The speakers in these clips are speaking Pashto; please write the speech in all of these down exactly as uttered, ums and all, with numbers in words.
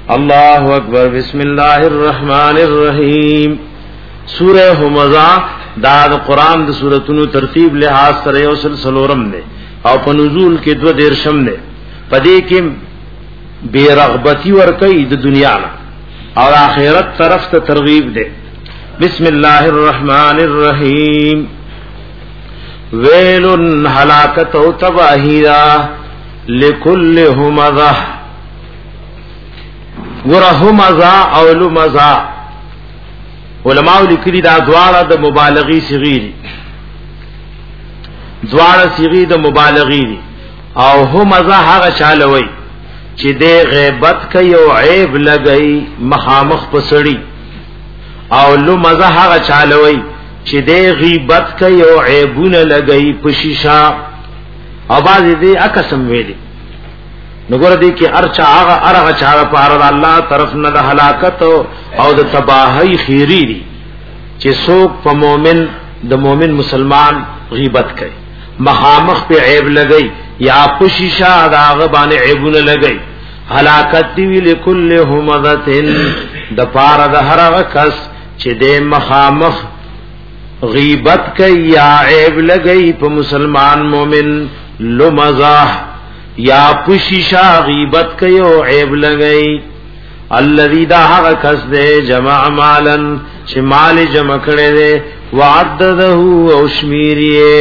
اللہ اکبر بسم اللہ الرحمن الرحیم سورہ همزہ دا د قرآن د سورتونو ترتیب لحاظ سره یو سلسلورم دے او په نزول کې دو دیرشم دے پدې کې بے رغبتی ورکی د دنیا نه او آخرت طرف ته ترغیب دے. بسم اللہ الرحمن الرحیم ویل ہلاکت و تباہی لکل همزہ ورہمزہ او لمزہ علماء لکلی دا دوارا دا مبالغی صغیری دوارا صغیر دا مبالغی دی او همزہ حقا چالوئی چی دے غیبت کئی او عیب لگئی مخامخ پسڑی او لمزہ حقا چالوئی چی دے غیبت کئی او عیبون لگئی پشیشا او بازی دے اکسم ویلی نگور دی کہ ارچا آغا ارغا چاگا پارد اللہ طرف ند حلاکت او د تباہی خیری دی چی سوک پا مومن د مومن مسلمان غیبت کئی مخامخ پہ عیب لگئی یا پشیشا دا آغا بانے عیبون لگئی حلاکت دیوی لکل همزتن د پارد هرغا کس چی دے مخامخ غیبت کئی یا عیب لگئی پا مسلمان مومن لمزاح یا پشیشا غیبت کئی او عیب لگئی الذی دا حق کس دے جمع مالن چھ مال جمع کرے دے وعددہو او شمیریے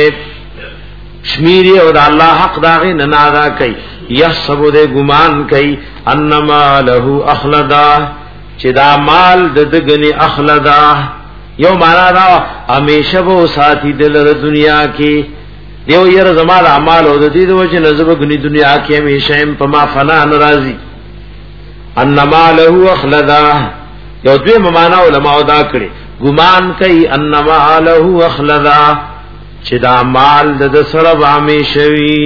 شمیریے او دا اللہ حق داغی ننادا کئی یحسبو دے گمان کئی انما لہو اخلدا چھ دا مال ددگنی اخلدا یو مانا دا ہمیشہ وہ ساتھی دلر دنیا کی دیو یر زمال اعمال او د دې د وجه نزب غنی دنیا کې همیشه هم په ما فنا ناراضي انما له اخلدا یو دوی معنا علماء دا کړي ګمان کوي انما له اخلدا چې دا مال د سره همیشه وي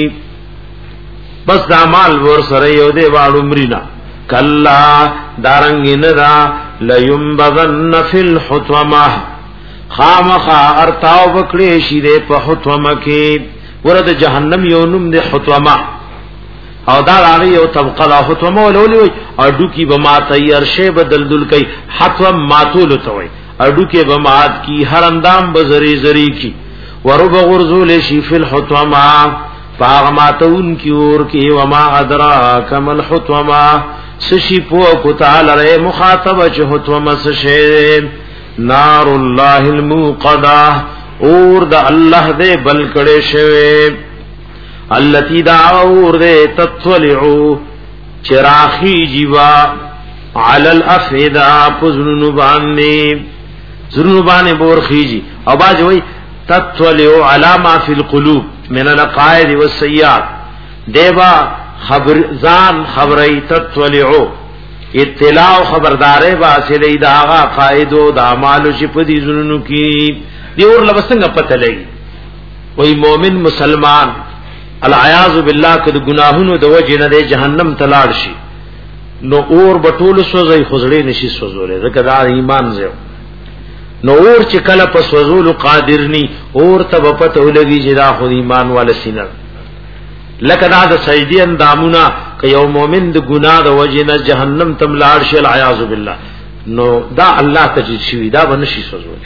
بس دا مال ور سره یو دی واړو مرینا کلا دارنګ نه دا لينبذن فی الحطمه خامخا ارتاو بکړي شي د په حطمه کې ورته جهنم یو نوم د حطمه او دا راغي یو طبقه د حطمه ولولي اډو کی بما تیار شی بدلدل کوي حطم ماتول توي اډو کې بمات کی هر اندام بزری زری کی ورب غرزول شي فی الحطمه فاغماتون کی اور کی وما ادراک مل حطمه سشی پو کو تعالی مخاطبه چ حطمه سشی نار اللہ الموقدہ اور دا اللہ دے بل کڑے شوے اللتی دا اور دے تطلعو چراخی جیوا علی الافیدہ پزننبانے زننبانے بورخی جی او باج وی تطلعو علی ما فی القلوب من القائد والسیاد دیبا خبر زان خبری تطلعو اطلاع و خبردارے باسلی دا آغا قائدو دا عمالو شپ دی ظنونو کی دی اور لبسنگا پتہ لگی وی مومن مسلمان العیاذ باللہ کد گناہونو دا وجہ ندے جہنم تلاڑ شی نو اور بطول سوزی خزڑی نشی سوزولے ذکر دا ایمان زیو نو اور چکل پس وزول قادرنی اور تب پتہ لگی جدا خود ایمان والا سینر لکدا د سجدی اندامونا کہ یو مومن د گناہ د وجنه جہنم تم لاړ شي العیاذ بالله نو دا الله تجید شوی دا بنشي سوزول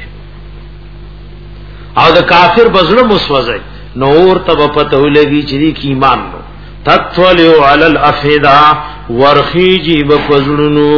او د کافر بزړه مسوځي نو اور تب پته ولګي چې دی کی ایمان نو تطلع علی الافئده ورخیجی بفزړونو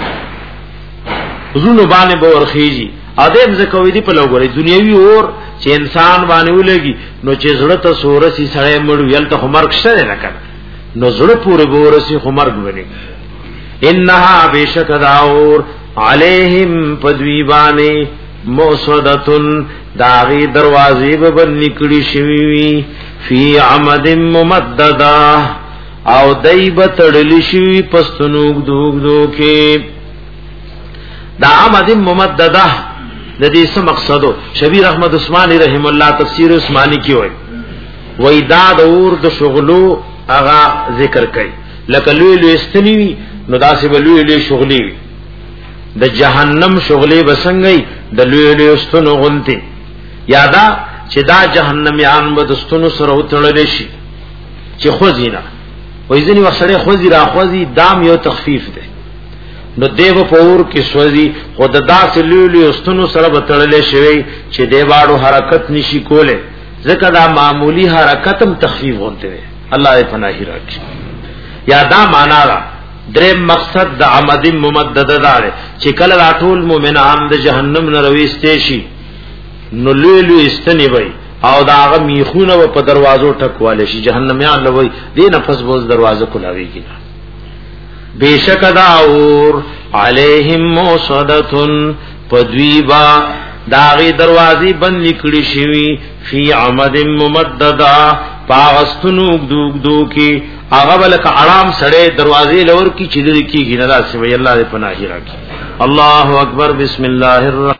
زونو باندې به ورخیجی ادم زکوی دی په لوګوري دنیوي اور چې انسان باندې ولګي نو چې زړه ته سورسي سړی مړ ویل ته مرګ شته نه کړ نو زړه پورې ګورسي مرګ ونی انها بشکداور علیہم پدویبانی موصدتن داغی دروازی ببن نکڑی شویوی فی عمد ممددہ او دیب تڑلی شوی پستنوک دوک دوکے دا عمد ممددہ دا دیس مقصدو شبیر احمد عثمانی رحم اللہ تفسیر عثمانی کی ہوئی وی دا دور دا شغلو اغا ذکر کئی لکلوی لوی استنیوی نو دا سی بلوی لوی شغلیوی د جهنم شغلې بسنګي د لوی لوی استونو غنتی یادا چې دا جهنميان به دستونو سره وتړل شي چې خوځینا وای ځنی وسړی خوځي را خوځي دام یو تخفیف ده نو دیو پور کې سوځي خود داس لیلی استنو سره بتړلې شوی چې دیواړو حرکت نشي کوله ځکه دا معمولی حرکتم تخفیف وونته الله دې پناهي راکړي. یا دا معنا را درې مقصد د عمد ممدد دار چې کله راټول مؤمنان د جهنم نه رويستې شي نو لیلو استنی وای او دا هغه میخونه په دروازو ټکواله شي جهنميان لوي دې نفس بوز دروازه کولاويږي. بیشک دا اور علیہم موصدتن پدویبا داغی دروازی بند نکڑی شوی فی عمد ممددا پاغستنو اگدو اگدو کی اغبلک آرام سڑے دروازی لور کی چدر کی گی ندا سوی اللہ دے پناہی راکی. اللہ اکبر. بسم اللہ الرحمن